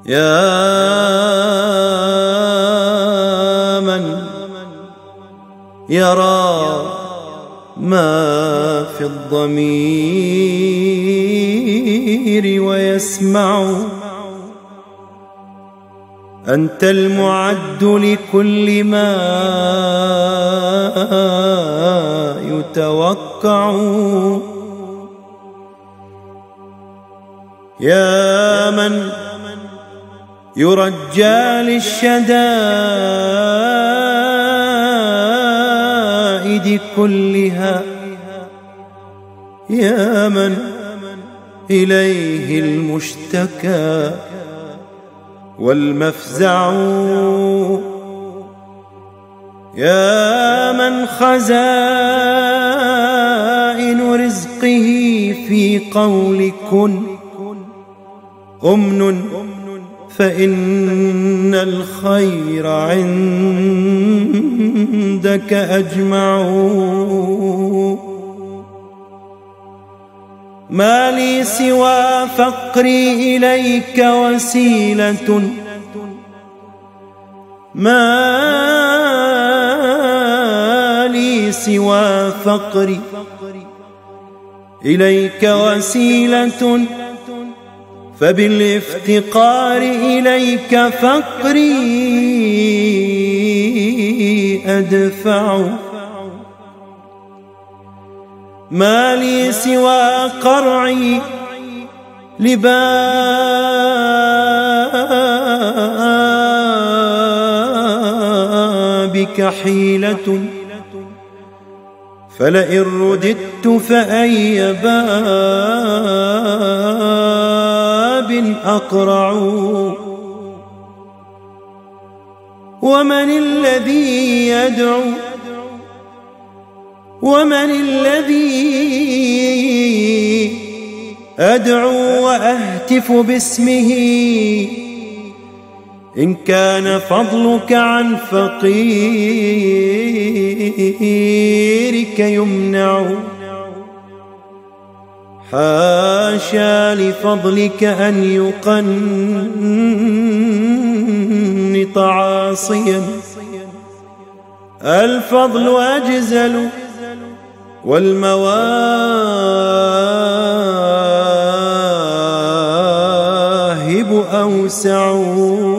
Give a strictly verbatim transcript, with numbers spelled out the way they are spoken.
يا من يرى ما في الضمير ويسمع، أنت المعد لكل ما يتوقع. يا من يرجى للشدائد كلها، يا من إليه المشتكى والمفزع. يا من خزائن رزقه في قول كن أمن، فإن الخير عندك أجمع. ما لي سوى فقري إليك وسيلة، ما لي سوى فقري إليك وسيلة، فبالافتقار إليك فقري أدفع. ما لي سوى قرعي لبابك حيلة، فلئن رددت فأي باب أقرع. ومن الذي يدعو ومن الذي أدعو وأهتف باسمه، إن كان فضلك عن فقيرك يمنع. حاشا لفضلك أن يقنط عاصيا، الفضل أجزل والمواهب أوسع.